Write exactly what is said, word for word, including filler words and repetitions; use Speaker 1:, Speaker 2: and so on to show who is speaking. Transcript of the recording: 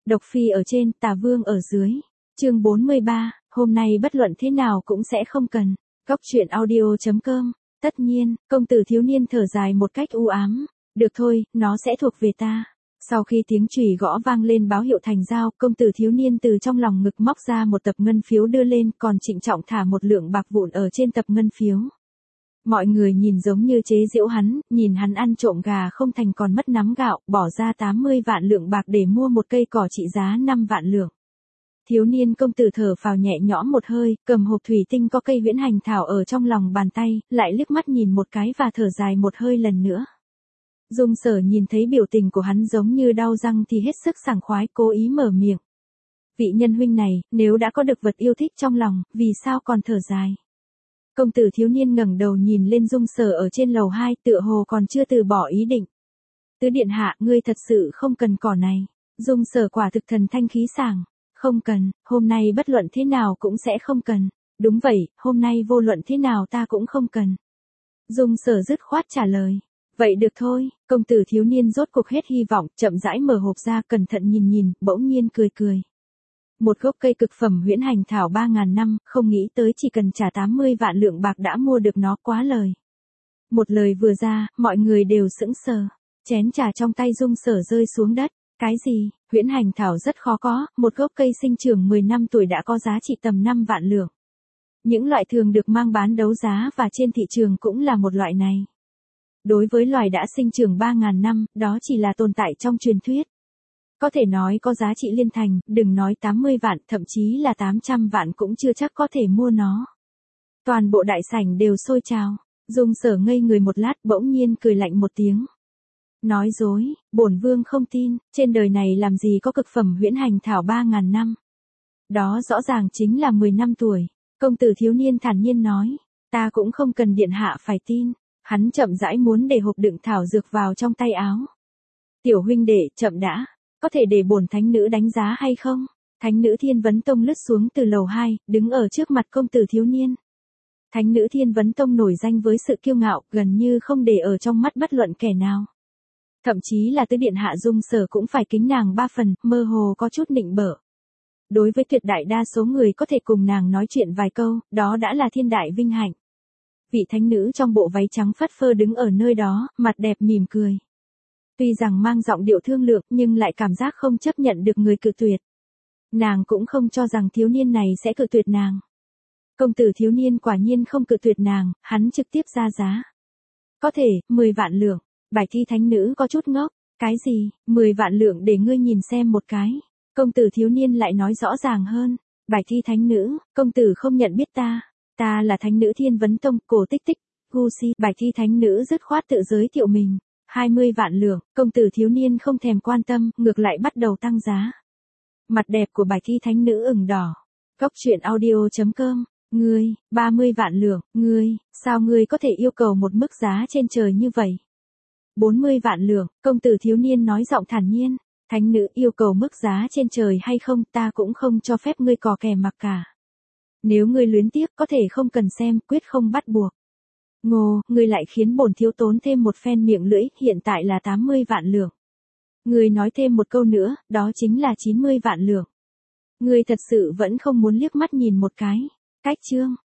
Speaker 1: Độc phi ở trên, tà vương ở dưới. Chương bốn mươi ba, hôm nay bất luận thế nào cũng sẽ không cần. Góc truyện audio chấm com. Tất nhiên, công tử thiếu niên thở dài một cách u ám. Được thôi, nó sẽ thuộc về ta. Sau khi tiếng chùy gõ vang lên báo hiệu thành giao, công tử thiếu niên từ trong lòng ngực móc ra một tập ngân phiếu đưa lên, còn trịnh trọng thả một lượng bạc vụn ở trên tập ngân phiếu. Mọi người nhìn giống như chế giễu hắn, nhìn hắn ăn trộm gà không thành còn mất nắm gạo, bỏ ra tám mươi vạn lượng bạc để mua một cây cỏ trị giá năm vạn lượng. Thiếu niên công tử thở phào nhẹ nhõm một hơi, cầm hộp thủy tinh có cây huyễn hành thảo ở trong lòng bàn tay, lại liếc mắt nhìn một cái và thở dài một hơi lần nữa. Dung Sở nhìn thấy biểu tình của hắn giống như đau răng thì hết sức sảng khoái, cố ý mở miệng. Vị nhân huynh này, nếu đã có được vật yêu thích trong lòng, vì sao còn thở dài? Công tử thiếu niên ngẩng đầu nhìn lên Dung Sở ở trên lầu hai, tựa hồ còn chưa từ bỏ ý định. Tứ điện hạ, ngươi thật sự không cần cỏ này. Dung Sở quả thực thần thanh khí sảng. Không cần, hôm nay bất luận thế nào cũng sẽ không cần. Đúng vậy, hôm nay vô luận thế nào ta cũng không cần. Dung Sở dứt khoát trả lời. Vậy được thôi, công tử thiếu niên rốt cuộc hết hy vọng, chậm rãi mở hộp ra, cẩn thận nhìn nhìn, bỗng nhiên cười cười. Một gốc cây cực phẩm huyễn hành thảo ba ngàn năm, không nghĩ tới chỉ cần trả tám mươi vạn lượng bạc đã mua được nó, quá lời. Một lời vừa ra, mọi người đều sững sờ. Chén trà trong tay Dung Sở rơi xuống đất. Cái gì? Huyễn hành thảo rất khó có, một gốc cây sinh trưởng mười năm tuổi đã có giá trị tầm năm vạn lượng. Những loại thường được mang bán đấu giá và trên thị trường cũng là một loại này. Đối với loài đã sinh trưởng ba ngàn năm, đó chỉ là tồn tại trong truyền thuyết. Có thể nói có giá trị liên thành, đừng nói tám mươi vạn, thậm chí là tám trăm vạn cũng chưa chắc có thể mua nó. Toàn bộ đại sảnh đều sôi trào. Dung Sở ngây người một lát, bỗng nhiên cười lạnh một tiếng. Nói dối, bổn vương không tin, trên đời này làm gì có cực phẩm huyễn hành thảo ba ngàn năm. Đó rõ ràng chính là mười năm tuổi. Công tử thiếu niên thản nhiên nói, ta cũng không cần điện hạ phải tin. Hắn chậm rãi muốn để hộp đựng thảo dược vào trong tay áo. Tiểu huynh đệ, chậm đã, có thể để bổn thánh nữ đánh giá hay không? Thánh nữ Thiên Vấn Tông lướt xuống từ lầu hai, đứng ở trước mặt công tử thiếu niên. Thánh nữ Thiên Vấn Tông nổi danh với sự kiêu ngạo, gần như không để ở trong mắt bất luận kẻ nào. Thậm chí là tứ điện hạ Dung Sở cũng phải kính nàng ba phần, mơ hồ có chút nịnh bợ. Đối với tuyệt đại đa số người có thể cùng nàng nói chuyện vài câu, đó đã là thiên đại vinh hạnh. Vị thánh nữ trong bộ váy trắng phất phơ đứng ở nơi đó, mặt đẹp mỉm cười. Tuy rằng mang giọng điệu thương lượng nhưng lại cảm giác không chấp nhận được người cự tuyệt. Nàng cũng không cho rằng thiếu niên này sẽ cự tuyệt nàng. Công tử thiếu niên quả nhiên không cự tuyệt nàng, hắn trực tiếp ra giá. Có thể, mười vạn lượng. Bạch thi thánh nữ có chút ngốc. Cái gì, mười vạn lượng để ngươi nhìn xem một cái. Công tử thiếu niên lại nói rõ ràng hơn. Bạch thi thánh nữ, công tử không nhận biết ta. Ta là thánh nữ Thiên Vấn Tông, cổ tích tích, Gucci. Bạch thi thánh nữ dứt khoát tự giới thiệu mình. hai mươi vạn lượng, công tử thiếu niên không thèm quan tâm, ngược lại bắt đầu tăng giá. Mặt đẹp của bạch thi thánh nữ ửng đỏ. Góc truyện audio chấm com. Ngươi, ba mươi vạn lượng, ngươi, sao ngươi có thể yêu cầu một mức giá trên trời như vậy? bốn mươi vạn lượng, công tử thiếu niên nói giọng thản nhiên. Thánh nữ yêu cầu mức giá trên trời hay không, ta cũng không cho phép ngươi cò kè mặc cả. Nếu ngươi luyến tiếc có thể không cần xem, quyết không bắt buộc. Ngô, ngươi lại khiến bổn thiếu tốn thêm một phen miệng lưỡi, hiện tại là tám mươi vạn lượng. Ngươi nói thêm một câu nữa, đó chính là chín mươi vạn lượng. Ngươi thật sự vẫn không muốn liếc mắt nhìn một cái. Cách chương.